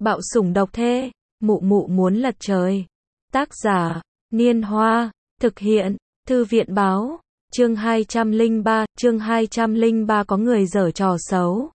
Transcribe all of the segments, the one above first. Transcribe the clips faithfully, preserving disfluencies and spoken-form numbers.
Bạo sủng độc thê, mụ mụ muốn lật trời. Tác giả, Niên Hoa, thực hiện, Thư viện báo, chương hai trăm lẻ ba, chương hai trăm lẻ ba có người giở trò xấu.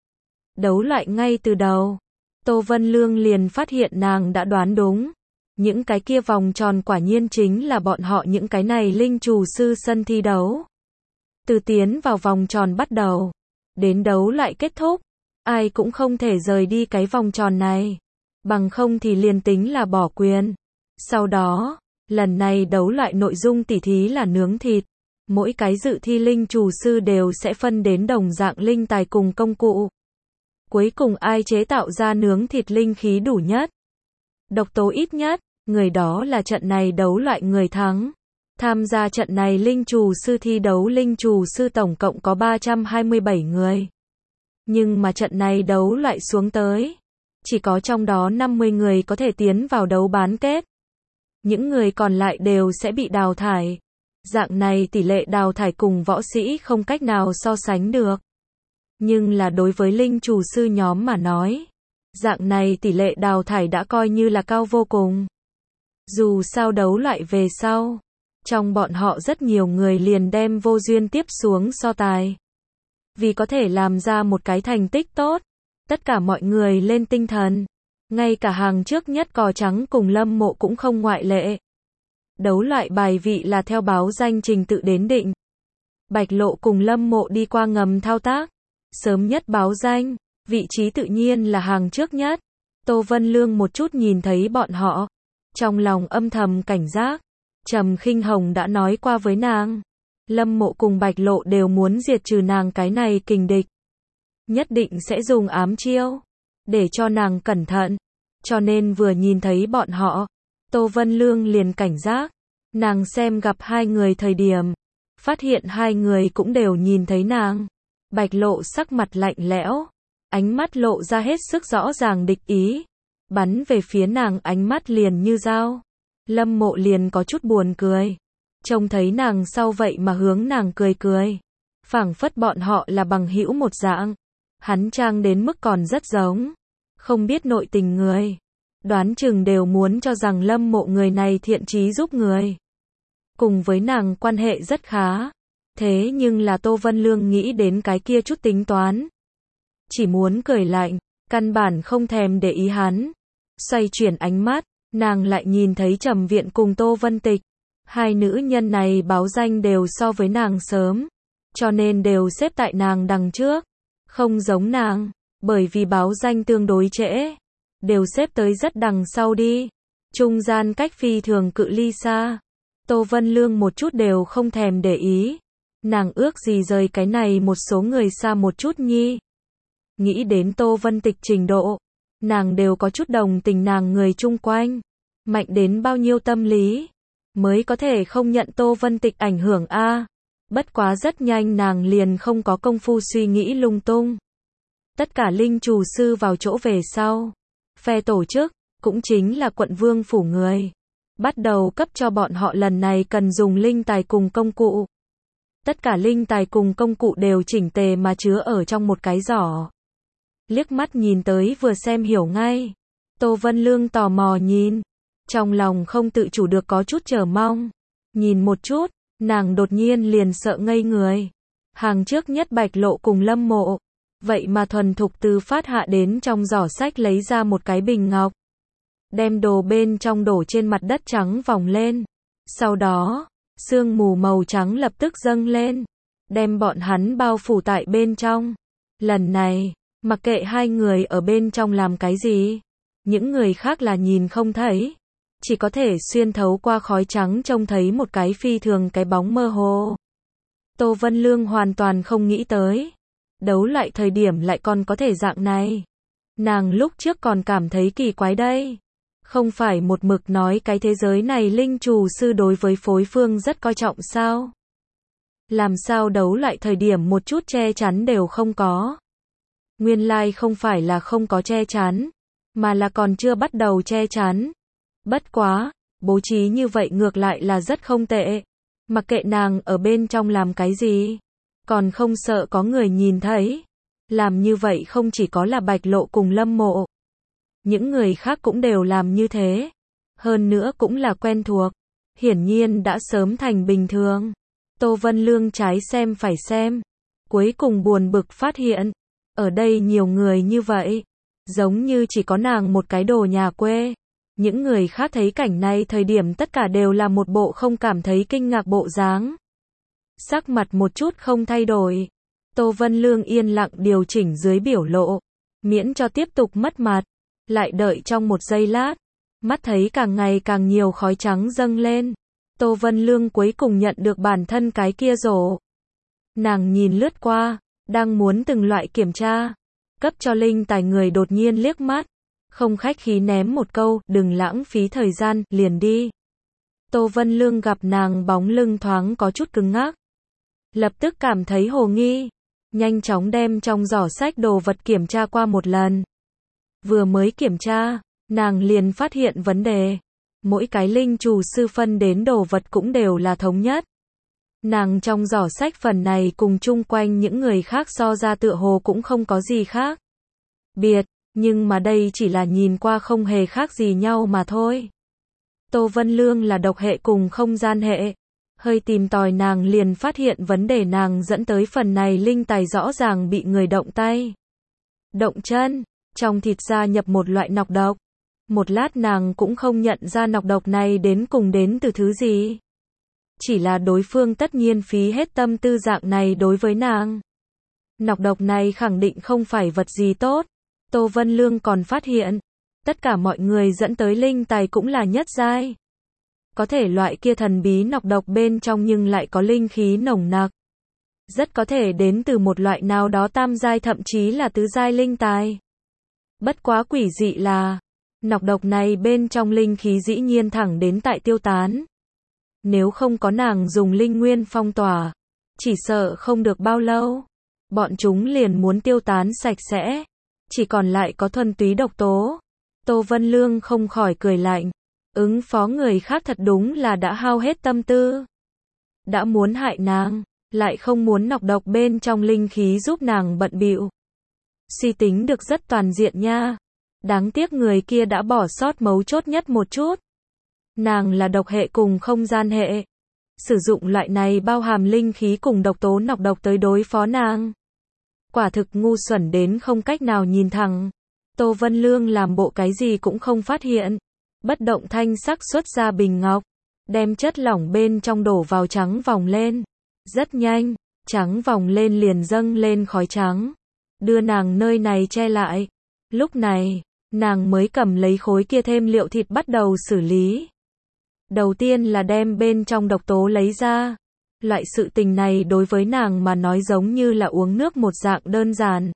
Đấu loại ngay từ đầu, Tô Vân Lương liền phát hiện nàng đã đoán đúng. Những cái kia vòng tròn quả nhiên chính là bọn họ những cái này linh trù sư sân thi đấu. Từ tiến vào vòng tròn bắt đầu, đến đấu lại kết thúc, ai cũng không thể rời đi cái vòng tròn này, bằng không thì liền tính là bỏ quyền. Sau đó, lần này đấu loại nội dung tỉ thí là nướng thịt, mỗi cái dự thi linh trù sư đều sẽ phân đến đồng dạng linh tài cùng công cụ. Cuối cùng ai chế tạo ra nướng thịt linh khí đủ nhất, độc tố ít nhất, người đó là trận này đấu loại người thắng. Tham gia trận này linh trù sư thi đấu linh trù sư tổng cộng có ba trăm hai mươi bảy người. Nhưng mà trận này đấu loại xuống tới, chỉ có trong đó năm mươi người có thể tiến vào đấu bán kết. Những người còn lại đều sẽ bị đào thải. Dạng này tỷ lệ đào thải cùng võ sĩ không cách nào so sánh được. Nhưng là đối với linh trù sư nhóm mà nói, dạng này tỷ lệ đào thải đã coi như là cao vô cùng. Dù sao đấu loại về sau, trong bọn họ rất nhiều người liền đem vô duyên tiếp xuống so tài. Vì có thể làm ra một cái thành tích tốt, tất cả mọi người lên tinh thần. Ngay cả hàng trước nhất cò trắng cùng Lâm Mộ cũng không ngoại lệ. Đấu loại bài vị là theo báo danh trình tự đến định. Bạch Lộ cùng Lâm Mộ đi qua ngầm thao tác. Sớm nhất báo danh, vị trí tự nhiên là hàng trước nhất. Tô Vân Lương một chút nhìn thấy bọn họ, trong lòng âm thầm cảnh giác. Trầm Khinh Hồng đã nói qua với nàng, Lâm Mộ cùng Bạch Lộ đều muốn diệt trừ nàng cái này kình địch. Nhất định sẽ dùng ám chiêu, để cho nàng cẩn thận. Cho nên vừa nhìn thấy bọn họ, Tô Vân Lương liền cảnh giác. Nàng xem gặp hai người thời điểm, phát hiện hai người cũng đều nhìn thấy nàng. Bạch Lộ sắc mặt lạnh lẽo, ánh mắt lộ ra hết sức rõ ràng địch ý, bắn về phía nàng ánh mắt liền như dao. Lâm Mộ liền có chút buồn cười, trông thấy nàng sau vậy mà hướng nàng cười cười, phảng phất bọn họ là bằng hữu một dạng. Hắn trang đến mức còn rất giống, không biết nội tình người, đoán chừng đều muốn cho rằng Lâm Mộ người này thiện chí giúp người, cùng với nàng quan hệ rất khá. Thế nhưng là Tô Vân Lương nghĩ đến cái kia chút tính toán, chỉ muốn cười lạnh, căn bản không thèm để ý hắn. Xoay chuyển ánh mắt, nàng lại nhìn thấy Trầm Viện cùng Tô Vân Tịch. Hai nữ nhân này báo danh đều so với nàng sớm, cho nên đều xếp tại nàng đằng trước. Không giống nàng, bởi vì báo danh tương đối trễ, đều xếp tới rất đằng sau đi. Trung gian cách phi thường cự ly xa. Tô Vân Lương một chút đều không thèm để ý. Nàng ước gì rời cái này một số người xa một chút nhi. Nghĩ đến Tô Vân Tịch trình độ, nàng đều có chút đồng tình nàng người chung quanh. Mạnh đến bao nhiêu tâm lý, mới có thể không nhận Tô Vân Tịch ảnh hưởng a. Bất quá rất nhanh nàng liền không có công phu suy nghĩ lung tung. Tất cả linh trù sư vào chỗ về sau, phe tổ chức, cũng chính là quận vương phủ người, bắt đầu cấp cho bọn họ lần này cần dùng linh tài cùng công cụ. Tất cả linh tài cùng công cụ đều chỉnh tề mà chứa ở trong một cái giỏ. Liếc mắt nhìn tới vừa xem hiểu ngay. Tô Vân Lương tò mò nhìn, trong lòng không tự chủ được có chút chờ mong. Nhìn một chút, nàng đột nhiên liền sợ ngây người. Hàng trước nhất Bạch Lộ cùng Lâm Mộ, vậy mà thuần thục từ phát hạ đến trong giỏ sách lấy ra một cái bình ngọc, đem đồ bên trong đổ trên mặt đất trắng vòng lên. Sau đó, sương mù màu trắng lập tức dâng lên, đem bọn hắn bao phủ tại bên trong. Lần này, mặc kệ hai người ở bên trong làm cái gì, những người khác là nhìn không thấy, chỉ có thể xuyên thấu qua khói trắng trông thấy một cái phi thường cái bóng mơ hồ. Tô Vân Lương hoàn toàn không nghĩ tới, đấu lại thời điểm lại còn có thể dạng này. Nàng lúc trước còn cảm thấy kỳ quái đây. Không phải một mực nói cái thế giới này linh trù sư đối với phối phương rất coi trọng sao? Làm sao đấu lại thời điểm một chút che chắn đều không có? Nguyên lai không phải là không có che chắn, mà là còn chưa bắt đầu che chắn. Bất quá, bố trí như vậy ngược lại là rất không tệ. Mặc kệ nàng ở bên trong làm cái gì, còn không sợ có người nhìn thấy. Làm như vậy không chỉ có là Bạch Lộ cùng Lâm Mộ, những người khác cũng đều làm như thế. Hơn nữa cũng là quen thuộc. Hiển nhiên đã sớm thành bình thường. Tô Vân Lương trái xem phải xem. Cuối cùng buồn bực phát hiện. Ở đây nhiều người như vậy. Giống như chỉ có nàng một cái đồ nhà quê. Những người khác thấy cảnh này thời điểm tất cả đều là một bộ không cảm thấy kinh ngạc bộ dáng. Sắc mặt một chút không thay đổi. Tô Vân Lương yên lặng điều chỉnh dưới biểu lộ. Miễn cho tiếp tục mất mặt. Lại đợi trong một giây lát. Mắt thấy càng ngày càng nhiều khói trắng dâng lên. Tô Vân Lương cuối cùng nhận được bản thân cái kia rổ. Nàng nhìn lướt qua. Đang muốn từng loại kiểm tra. Cấp cho linh tài người đột nhiên liếc mắt. Không khách khí ném một câu, đừng lãng phí thời gian, liền đi. Tô Vân Lương gặp nàng bóng lưng thoáng có chút cứng ngắc. Lập tức cảm thấy hồ nghi. Nhanh chóng đem trong giỏ sách đồ vật kiểm tra qua một lần. Vừa mới kiểm tra, nàng liền phát hiện vấn đề. Mỗi cái linh chủ sư phân đến đồ vật cũng đều là thống nhất. Nàng trong giỏ sách phần này cùng chung quanh những người khác so ra tựa hồ cũng không có gì khác biệt, nhưng mà đây chỉ là nhìn qua không hề khác gì nhau mà thôi. Tô Vân Lương là độc hệ cùng không gian hệ. Hơi tìm tòi nàng liền phát hiện vấn đề nàng dẫn tới phần này linh tài rõ ràng bị người động tay, động chân, trong thịt gia nhập một loại nọc độc. Một lát nàng cũng không nhận ra nọc độc này đến cùng đến từ thứ gì. Chỉ là đối phương tất nhiên phí hết tâm tư dạng này đối với nàng. Nọc độc này khẳng định không phải vật gì tốt. Tô Vân Lương còn phát hiện, tất cả mọi người dẫn tới linh tài cũng là nhất giai. Có thể loại kia thần bí nọc độc bên trong nhưng lại có linh khí nồng nặc. Rất có thể đến từ một loại nào đó tam giai thậm chí là tứ giai linh tài. Bất quá quỷ dị là, nọc độc này bên trong linh khí dĩ nhiên thẳng đến tại tiêu tán. Nếu không có nàng dùng linh nguyên phong tỏa, chỉ sợ không được bao lâu, bọn chúng liền muốn tiêu tán sạch sẽ. Chỉ còn lại có thuần túy độc tố. Tô Vân Lương không khỏi cười lạnh. Ứng phó người khác thật đúng là đã hao hết tâm tư. Đã muốn hại nàng, lại không muốn nọc độc bên trong linh khí giúp nàng bận bịu. Suy tính được rất toàn diện nha. Đáng tiếc người kia đã bỏ sót mấu chốt nhất một chút. Nàng là độc hệ cùng không gian hệ. Sử dụng loại này bao hàm linh khí cùng độc tố nọc độc tới đối phó nàng. Quả thực ngu xuẩn đến không cách nào nhìn thẳng. Tô Vân Lương làm bộ cái gì cũng không phát hiện. Bất động thanh sắc xuất ra bình ngọc. Đem chất lỏng bên trong đổ vào trắng vòng lên. Rất nhanh, trắng vòng lên liền dâng lên khói trắng. Đưa nàng nơi này che lại. Lúc này, nàng mới cầm lấy khối kia thêm liệu thịt bắt đầu xử lý. Đầu tiên là đem bên trong độc tố lấy ra. Loại sự tình này đối với nàng mà nói giống như là uống nước một dạng đơn giản.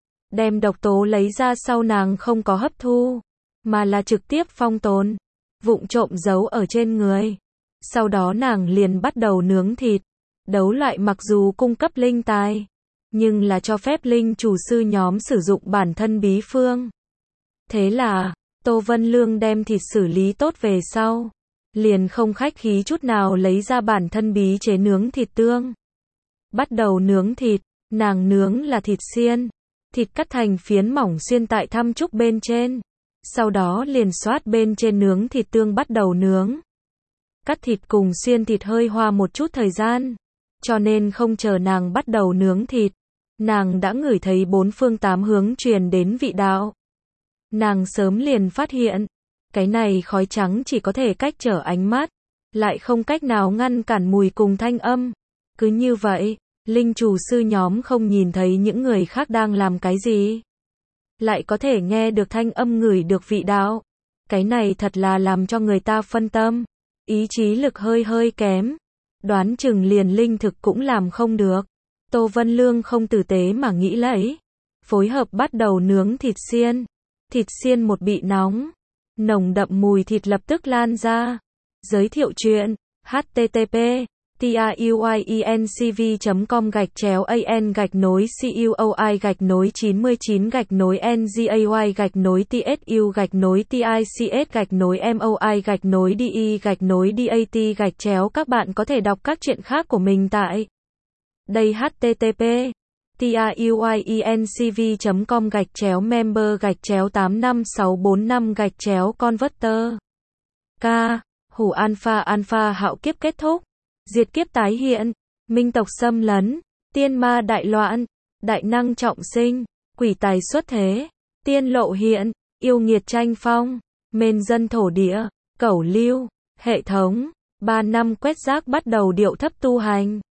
Đem độc tố lấy ra sau nàng không có hấp thu, mà là trực tiếp phong tồn, vụng trộm giấu ở trên người. Sau đó nàng liền bắt đầu nướng thịt. Đấu loại mặc dù cung cấp linh tài, nhưng là cho phép linh chủ sư nhóm sử dụng bản thân bí phương. Thế là, Tô Vân Lương đem thịt xử lý tốt về sau. Liền không khách khí chút nào lấy ra bản thân bí chế nướng thịt tương. Bắt đầu nướng thịt, nàng nướng là thịt xiên. Thịt cắt thành phiến mỏng xuyên tại thăm trúc bên trên. Sau đó liền xoát bên trên nướng thịt tương bắt đầu nướng. Cắt thịt cùng xiên thịt hơi hoa một chút thời gian. Cho nên không chờ nàng bắt đầu nướng thịt. Nàng đã ngửi thấy bốn phương tám hướng truyền đến vị đạo. Nàng sớm liền phát hiện. Cái này khói trắng chỉ có thể cách trở ánh mắt, lại không cách nào ngăn cản mùi cùng thanh âm. Cứ như vậy, linh chủ sư nhóm không nhìn thấy những người khác đang làm cái gì. Lại có thể nghe được thanh âm ngửi được vị đạo. Cái này thật là làm cho người ta phân tâm. Ý chí lực hơi hơi kém. Đoán chừng liền linh thực cũng làm không được. Tô Vân Lương không tử tế mà nghĩ lấy. Phối hợp bắt đầu nướng thịt xiên. Thịt xiên một bị nóng. Nồng đậm mùi thịt lập tức lan ra. Giới thiệu chuyện http tuyinCV chấm com gạch chéo an gạch nối CUOI gạch nối chín mươi chín gạch nối NGAY gạch nối TSU gạch nối TICS gạch nối MOI gạch nối DE gạch nối DAT gạch chéo. Các bạn có thể đọc các chuyện khác của mình tại đây http tiuiencv chấm com gạch chéo member gạch chéo tám năm sáu bốn năm gạch chéo converter. K. Hủ alpha alpha hạo kiếp kết thúc. Diệt kiếp tái hiện. Minh tộc xâm lấn. Tiên ma đại loạn. Đại năng trọng sinh. Quỷ tài xuất thế. Tiên lộ hiện. Yêu nghiệt tranh phong. Mên dân thổ địa. Cẩu lưu. Hệ thống. Ba năm quét rác bắt đầu điệu thấp tu hành.